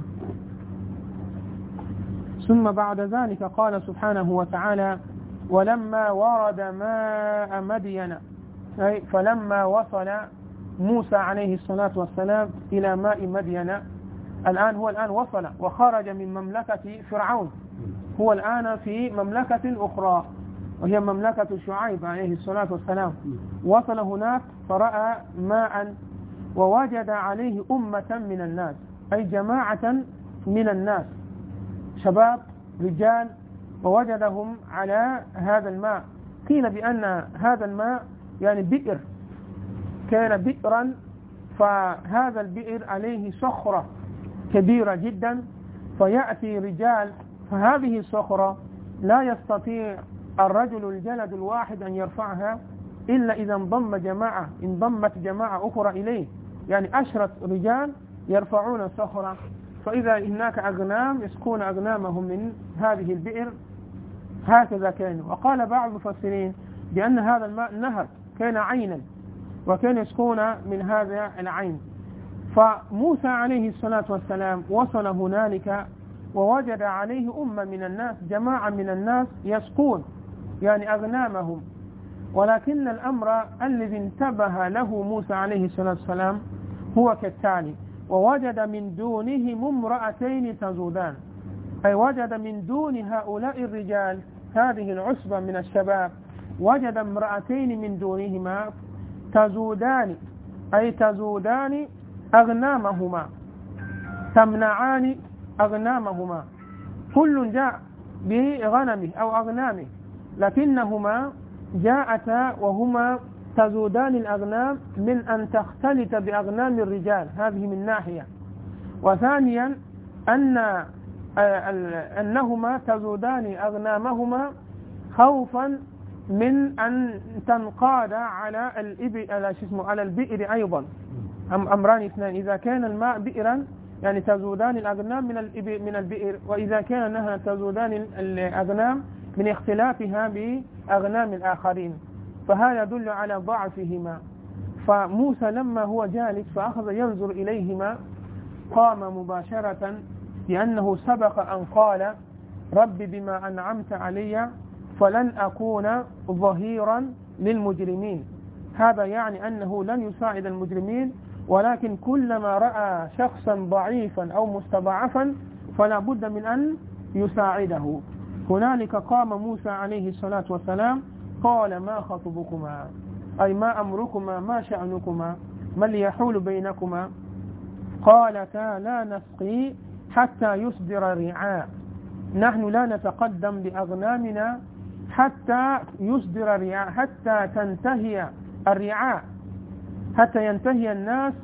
Speaker 1: ثم بعد ذلك قال سبحانه وتعالى ولما ورد ماء مدين، أي فلما وصل موسى عليه الصلاة والسلام إلى ماء مدين، الآن وصل وخرج من مملكة فرعون، هو الآن في مملكة أخرى وهي مملكة شعيب عليه الصلاة والسلام. وصل هناك فرأى ماء ووجد عليه أمة من الناس، أي جماعة من الناس شباب رجال، ووجدهم على هذا الماء. قيل بأن هذا الماء يعني بئر، كان بئرا، فهذا البئر عليه صخرة كبيرة جدا، فيأتي رجال، فهذه الصخرة لا يستطيع الرجل الجلد الواحد أن يرفعها إلا إذا انضمت جماعة أخرى إليه، يعني 10 رجال يرفعون الصخرة. فإذا هناك أغنام يسقون أغنامهم من هذه البئر، هكذا كان. وقال بعض المفسرين بأن هذا الماء نهر كان عينا، وكان يسقون من هذا العين. فموسى عليه الصلاة والسلام وصل هنالك ووجد عليه أمة من الناس، جماعة من الناس يسقون يعني أغنامهم، ولكن الأمر الذي انتبه له موسى عليه الصلاة والسلام هو كالتالي: ووجد من دونهم امرأتين تزودان، أي وجد من دون هؤلاء الرجال هذه العصبة من الشباب، وجد امرأتين من دونهما تزودان، أي تزودان أغنامهما، تمنعان أغنامهما، كل جاء بغنمه أو أغنامه، لكنهما جاءتا وهما تزودان الأغنام من أن تختلط بأغنام الرجال، هذه من ناحية. وثانيا أنهما تزودان أغنامهما خوفا من أن تنقاد على على البئر أيضا. أمران اثنان: إذا كان الماء بئرا يعني تزودان الأغنام من البئر، وإذا كان نهر تزودان الأغنام من اختلافها بأغنام الآخرين، فهذا يدل على ضعفهما. فموسى لما هو جالس فأخذ ينظر إليهما قام مباشرة، لأنه سبق أن قال: رب بما أنعمت علي فلن أكون ظهيرا للمجرمين. هذا يعني أنه لن يساعد المجرمين، ولكن كلما رأى شخصا ضعيفا أو مستضعفا فلا بد من أن يساعده. هنالك قام موسى عليه الصلاة والسلام قال: ما خطبكما، أي ما أمركما، ما شأنكما، ما اللي يحول بينكما؟ قالتا: لا نسقي حتى يصدر الرعاء، نحن لا نتقدم بأغنامنا حتى يصدر الرعاء، حتى تنتهي الرعاء، حتى ينتهي الناس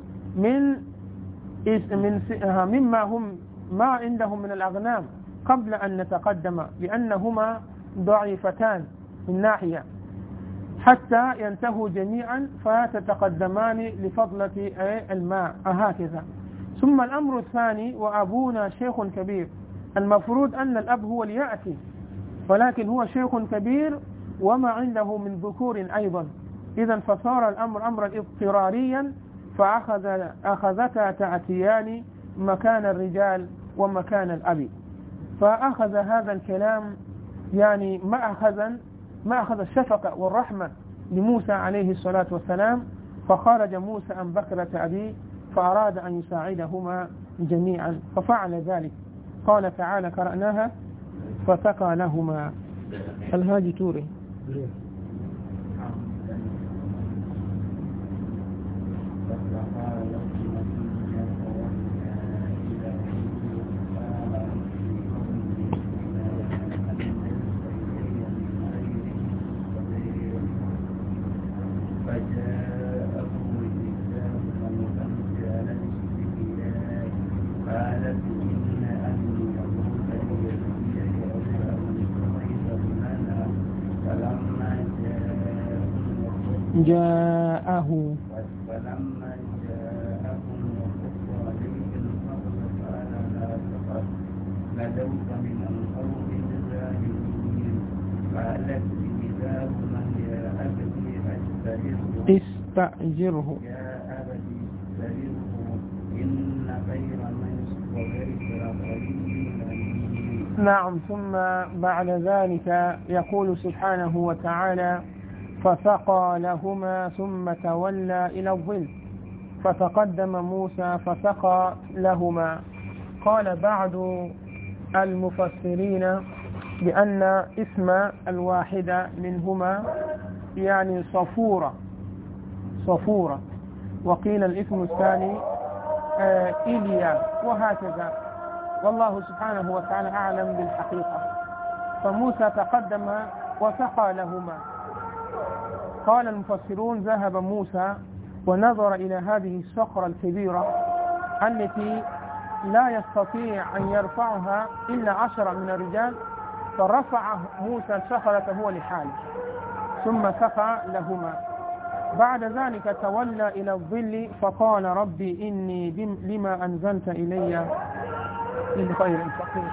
Speaker 1: مما هم ما عندهم من الأغنام قبل أن نتقدم، لأنهما ضعيفتان من ناحية، حتى ينتهوا جميعا فتتقدمان لفضلة الماء، هكذا. ثم الأمر الثاني: وأبونا شيخ كبير، المفروض أن الأب هو اللي يأتي، ولكن هو شيخ كبير وما عنده من ذكور أيضا، إذا فصار الأمر أمرا اضطراريا، فأخذتا تأتيان مكان الرجال ومكان الأب. فأخذ هذا الكلام يعني ما أخذ الشفقة والرحمة لموسى عليه الصلاة والسلام، فخرج موسى عن بكرة أبيه فأراد أن يساعدهما جميعا، ففعل ذلك. قال تعالى: قرأناها: فسقى لهما. الهاجي توري. جاءه
Speaker 4: فلما جاءهم وقص عليهم القصص قال لا تخف نجوت من القوم الظالمين. قالت كتاب من يا أبت
Speaker 1: استأجره
Speaker 4: يا أبت استأجره إن خير من استأجرت القوي.
Speaker 1: نعم. ثم بعد ذلك يقول سبحانه وتعالى: فسقى لهما ثم تولى إلى الظل فتقدم موسى فسقى لهما. قال بعض المفسرين بأن اسم الواحدة منهما يعني صفورة، وقيل الاسم الثاني إيليا، وهكذا، والله سبحانه وتعالى أعلم بالحقيقة. فموسى تقدم وسقى لهما. قال المفسرون: ذهب موسى ونظر إلى هذه الصخرة الكبيرة التي لا يستطيع أن يرفعها إلا 10 من الرجال، فرفع موسى الصخرة هو لحاله ثم سقى لهما. بعد ذلك تولى إلى الظل فقال: ربي إني لما أنزلت إلي من خير فقير.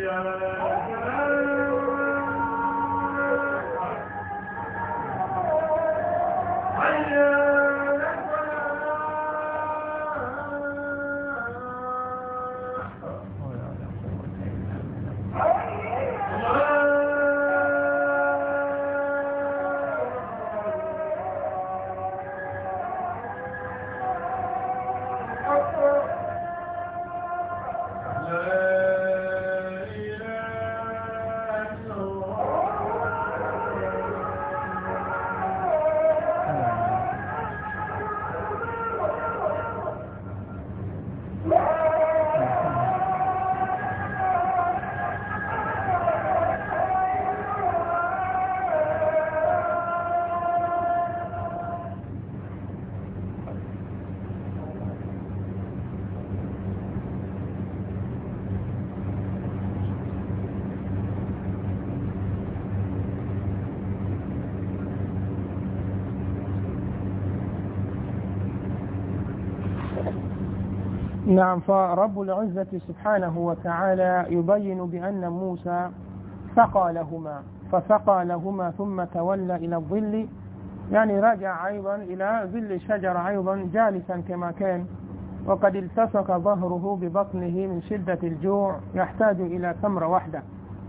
Speaker 1: نعم. فرب العزة سبحانه وتعالى يبين بأن موسى سقى لهما، فسقى لهما ثم تولى إلى الظل، يعني رجع أيضا إلى ظل الشجرة أيضا جالسا كما كان، وقد التصق ظهره ببطنه من شدة الجوع يحتاج إلى تمرة واحدة،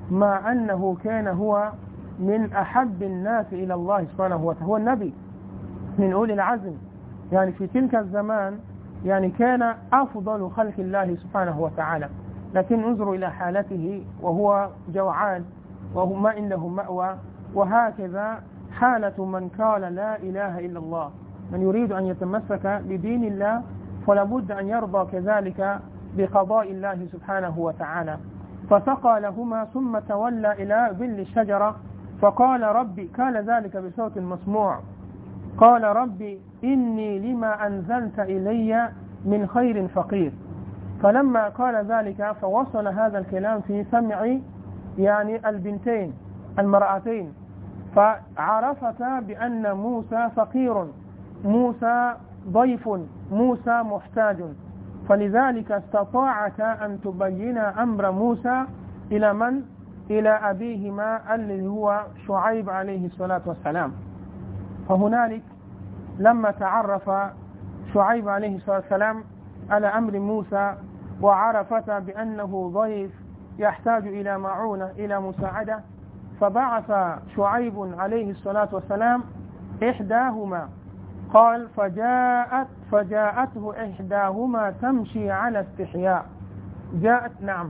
Speaker 1: مع أنه كان هو من أحب الناس إلى الله سبحانه وتعالى، هو النبي من أولي العزم، يعني في تلك الزمان يعني كان أفضل خلق الله سبحانه وتعالى، لكن انظروا إلى حالته وهو جوعان وهو ما عنده مأوى. وهكذا حالة من قال لا إله إلا الله، من يريد أن يتمسك بدين الله فلا بد أن يرضى كذلك بقضاء الله سبحانه وتعالى. فسقى لهما ثم تولى إلى ظل الشجرة فقال ربي، قال ذلك بصوت مسموع، قال ربي إني لما أنزلت إلي من خير فقير. فلما قال ذلك فوصل هذا الكلام في سمع يعني البنتين المرأتين، فعرفتا بأن موسى فقير، موسى ضيف، موسى محتاج، فلذلك استطاعتا أن تبين أمر موسى إلى من؟ إلى أبيهما الذي هو شعيب عليه الصلاة والسلام. فهنالك لما تعرف شعيب عليه الصلاة والسلام على أمر موسى وعرفت بأنه ضيف يحتاج إلى معونة إلى مساعدة، فبعث شعيب عليه الصلاة والسلام إحداهما، قال فجاءته إحداهما تمشي على استحياء، جاءت نعم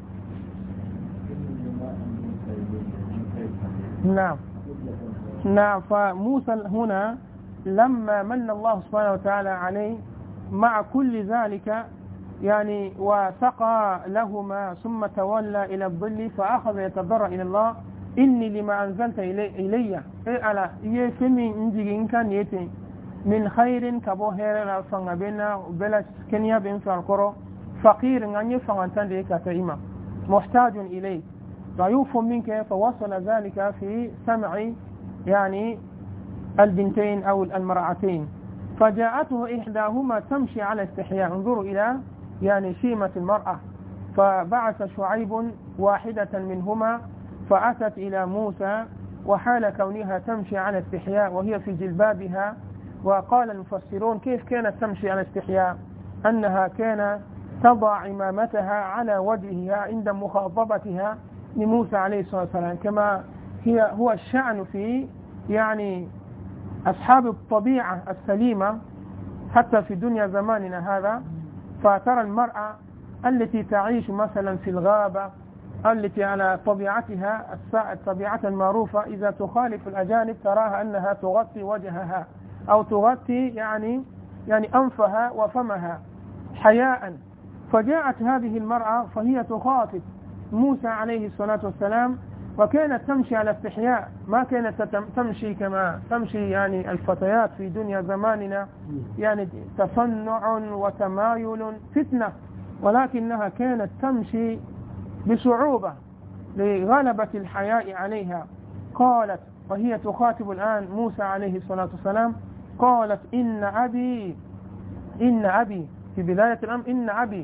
Speaker 1: نعم نعم. فموسى هنا لما من الله سبحانه وتعالى عليه مع كل ذلك يعني وسقى لهما ثم تولى إلى الظل فأخذ يتضرع إلى الله، إني لما أنزلت إلي على يفمي إنجي كان يتي من خير كبوهير فنبينا بلا كنيا بين فالقرى فقير أن يفعل تندي كتئما محتاج إليه ضيوف منك. فوصل ذلك في سمع يعني البنتين أو المرأتين، فجاءته إحداهما تمشي على استحياء. انظروا إلى يعني شيمة المرأة. فبعث شعيب واحدة منهما فأتت إلى موسى وحال كونها تمشي على استحياء وهي في جلبابها. وقال المفسرون كيف كانت تمشي على استحياء؟ أنها كان تضع عمامتها على وجهها عند مخاطبتها لموسى عليه الصلاة والسلام، كما هو الشأن في يعني أصحاب الطبيعة السليمة حتى في دنيا زماننا هذا. فترى المرأة التي تعيش مثلا في الغابة التي على طبيعتها الطبيعة المعروفة إذا تخالف الأجانب تراها أنها تغطي وجهها أو تغطي يعني أنفها وفمها حياء. فجاءت هذه المرأة فهي تخاطب موسى عليه الصلاة والسلام وكانت تمشي على استحياء، ما كانت تمشي كما تمشي يعني الفتيات في دنيا زماننا يعني تصنع وتمايل فتنة، ولكنها كانت تمشي بصعوبة لغلبة الحياء عليها. قالت وهي تخاطب الآن موسى عليه الصلاة والسلام، قالت إن أبي في بداية الأمر إن أبي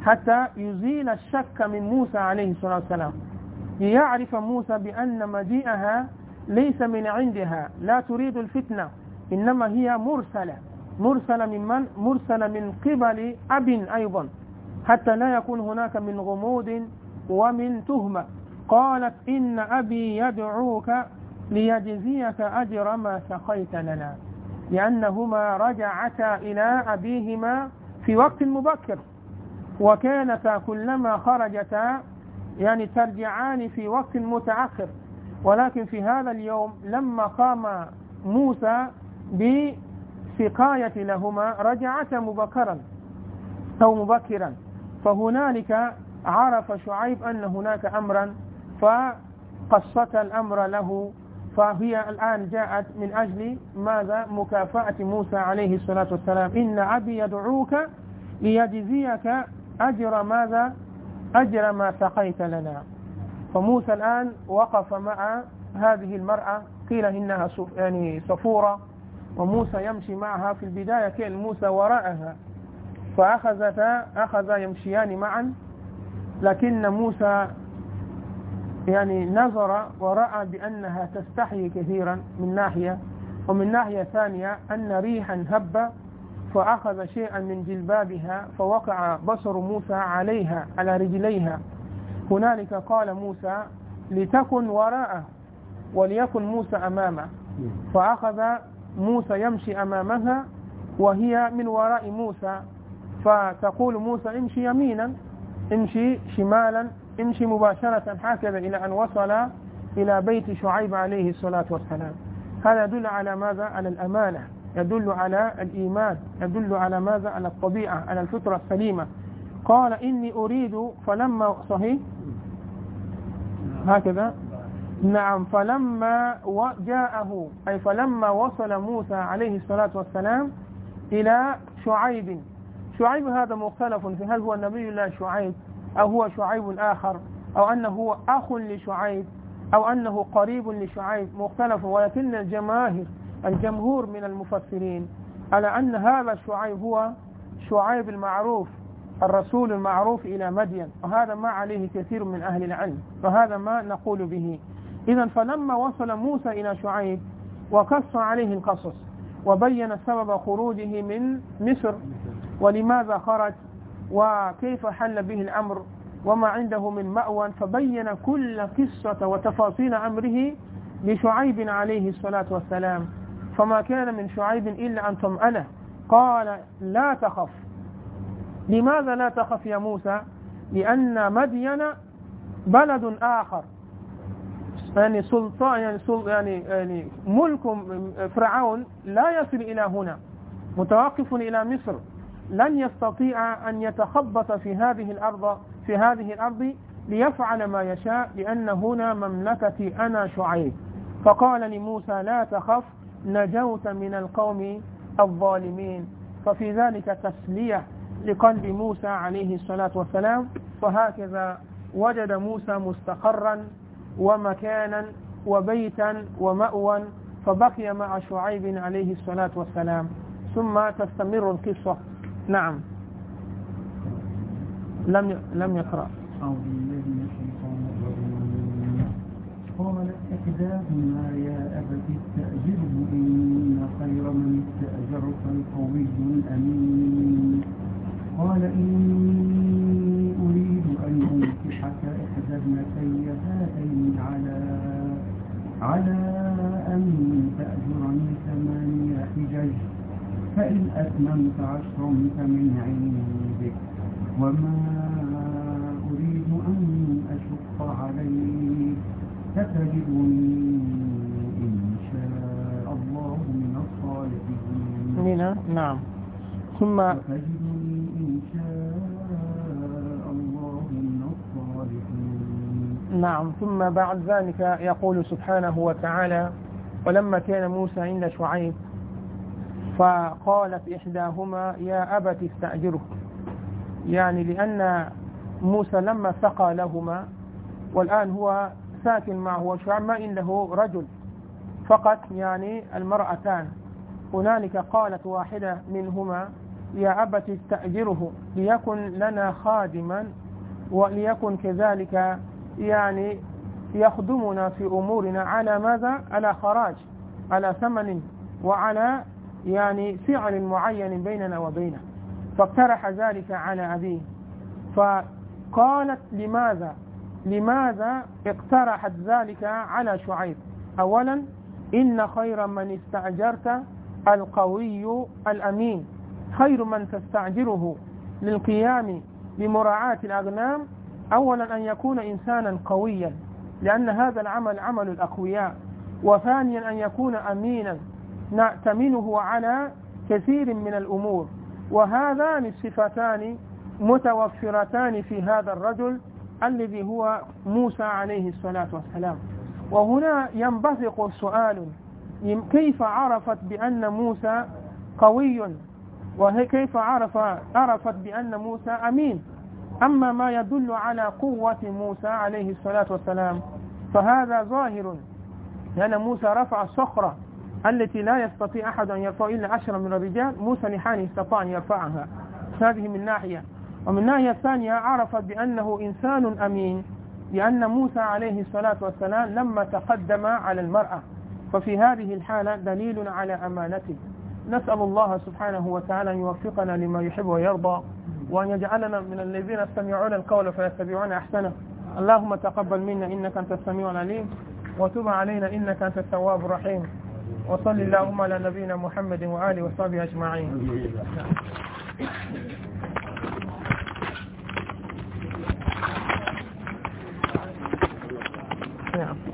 Speaker 1: حتى يزيل الشك من موسى عليه الصلاة والسلام، ليعرف موسى بأن مجيئها ليس من عندها، لا تريد الفتنة، إنما هي مرسلة من من؟ مرسلة من قبل أب أيضا، حتى لا يكون هناك من غموض ومن تهمة. قالت إن أبي يدعوك ليجزيك أجر ما سقيت لنا، لأنهما رجعتا إلى أبيهما في وقت مبكر، وكانتا كلما خرجتا يعني ترجعان في وقت متأخر، ولكن في هذا اليوم لما قام موسى بسقاية لهما رجعتا مبكرا أو مبكرا، فهنالك عرف شعيب أن هناك أمرا فقصت الأمر له، فهي الآن جاءت من أجل ماذا؟ مكافأة موسى عليه الصلاة والسلام. إن أبي يدعوك ليجزيك أجر ماذا؟ أجر ما سقيت لنا. فموسى الآن وقف مع هذه المرأة، قيل إنها يعني صفورة، وموسى يمشي معها. في البداية كان موسى وراءها فأخذ يمشيان معا، لكن موسى يعني نظر ورأى بأنها تستحي كثيرا من ناحية، ومن ناحية ثانية أن ريحا هب، فأخذ شيئا من جلبابها فوقع بصر موسى عليها على رجليها. هنالك قال موسى لتكن وراءه وليكن موسى أمامه، فأخذ موسى يمشي أمامها وهي من وراء موسى، فتقول موسى امشي يمينا، امشي شمالا، امشي مباشرة، هكذا إلى أن وصل إلى بيت شعيب عليه الصلاة والسلام. هذا يدل على ماذا؟ على الأمانة، يدل على الإيمان، يدل على ماذا؟ على الطبيعة، على الفطرة السليمة. قال إني أريد، فلما صحيح هكذا نعم، فلما جاءه أي فلما وصل موسى عليه الصلاة والسلام إلى شعيب. شعيب هذا مختلف في هل هو نبي الله شعيب أو هو شعيب آخر، أو أنه هو أخ لشعيب، أو أنه قريب لشعيب، مختلف. ولكن الجمهور من المفسرين على أن هذا شعيب هو شعيب المعروف، الرسول المعروف إلى مدين، وهذا ما عليه كثير من أهل العلم، وهذا ما نقول به. إذن فلما وصل موسى إلى شعيب وقص عليه القصص وبين سبب خروجه من مصر ولماذا خرج وكيف حل به الأمر وما عنده من مأوى، فبين كل قصة وتفاصيل أمره لشعيب عليه الصلاة والسلام. فما كان من شعيب إلا أن طمأنه، قال لا تخف. لماذا لا تخف يا موسى؟ لأن مدين بلد آخر، يعني سلطان يعني ملك فرعون لا يصل إلى هنا، متوقف إلى مصر، لن يستطيع أن يتخبط في هذه الأرض ليفعل ما يشاء، لأن هنا مملكتي أنا شعيب. فقال لموسى لا تخف، نجوت من القوم الظالمين. ففي ذلك تسلية لقلب موسى عليه الصلاة والسلام. فهكذا وجد موسى مستقرا ومكانا وبيتا ومأوى، فبقي مع شعيب عليه الصلاة والسلام. ثم تستمر القصة. نعم. لم يقرأ.
Speaker 3: قالت إحداهما يا أبت استأجره إن خير من استأجرك القوي الأمين. قال إني أريد أن أنكحك إحدى ابنتي هاتين على أن تأجرني 8 حجج، فإن أتممت 10 فمن عندك، وما أريد أن أشق عليك، ستجدني إن شاء الله من الصالحين.
Speaker 1: نعم. ثم
Speaker 3: ستجدني إن شاء الله من الصالحين.
Speaker 1: نعم. ثم بعد ذلك يقول سبحانه وتعالى ولما كان موسى عند شعيب فقالت إحداهما يا أبت استأجره، يعني لأن موسى لما سقى لهما والآن هو ساكن معه وشعيب ما عنده رجل فقط، يعني المرأتان. هنالك قالت واحدة منهما يا أبت استأجره ليكن لنا خادما وليكن كذلك يعني يخدمنا في أمورنا على ماذا؟ على خراج، على ثمن، وعلى يعني فعل معين بيننا وبينه. فاقترح ذلك على أبيه. فقالت لماذا اقترحت ذلك على شعيب؟ أولا إن خير من استأجرت القوي الأمين، خير من تستأجره للقيام بمراعاة الأغنام أولا أن يكون إنسانا قويا، لأن هذا العمل عمل الأقوياء، وثانيا أن يكون أمينا نأتمنه على كثير من الأمور. وهذان الصفتان متوفرتان في هذا الرجل الذي هو موسى عليه الصلاة والسلام. وهنا ينبثق سؤال: كيف عرفت بأن موسى قوي؟ وكيف عرفت بأن موسى أمين؟ أما ما يدل على قوة موسى عليه الصلاة والسلام فهذا ظاهر، لأن موسى رفع الصخرة التي لا يستطيع أحد أن يرفع إلا 10 من الرجال، موسى لحاله استطاع أن يرفعها. هذه من ناحية. ومن ناحية ثانية عرفت بأنه إنسان أمين لأن موسى عليه الصلاة والسلام لما تقدم على المرأة، ففي هذه الحالة دليل على أمانته. نسأل الله سبحانه وتعالى أن يوفقنا لما يحب ويرضى، وأن يجعلنا من الذين يستمعون القول فيتبعون أحسنه. اللهم تقبل منا إنك أنت السميع العليم، وتب علينا إنك أنت التواب الرحيم. وصل اللهم على نبينا محمد وآله وصحبه أجمعين. نعم.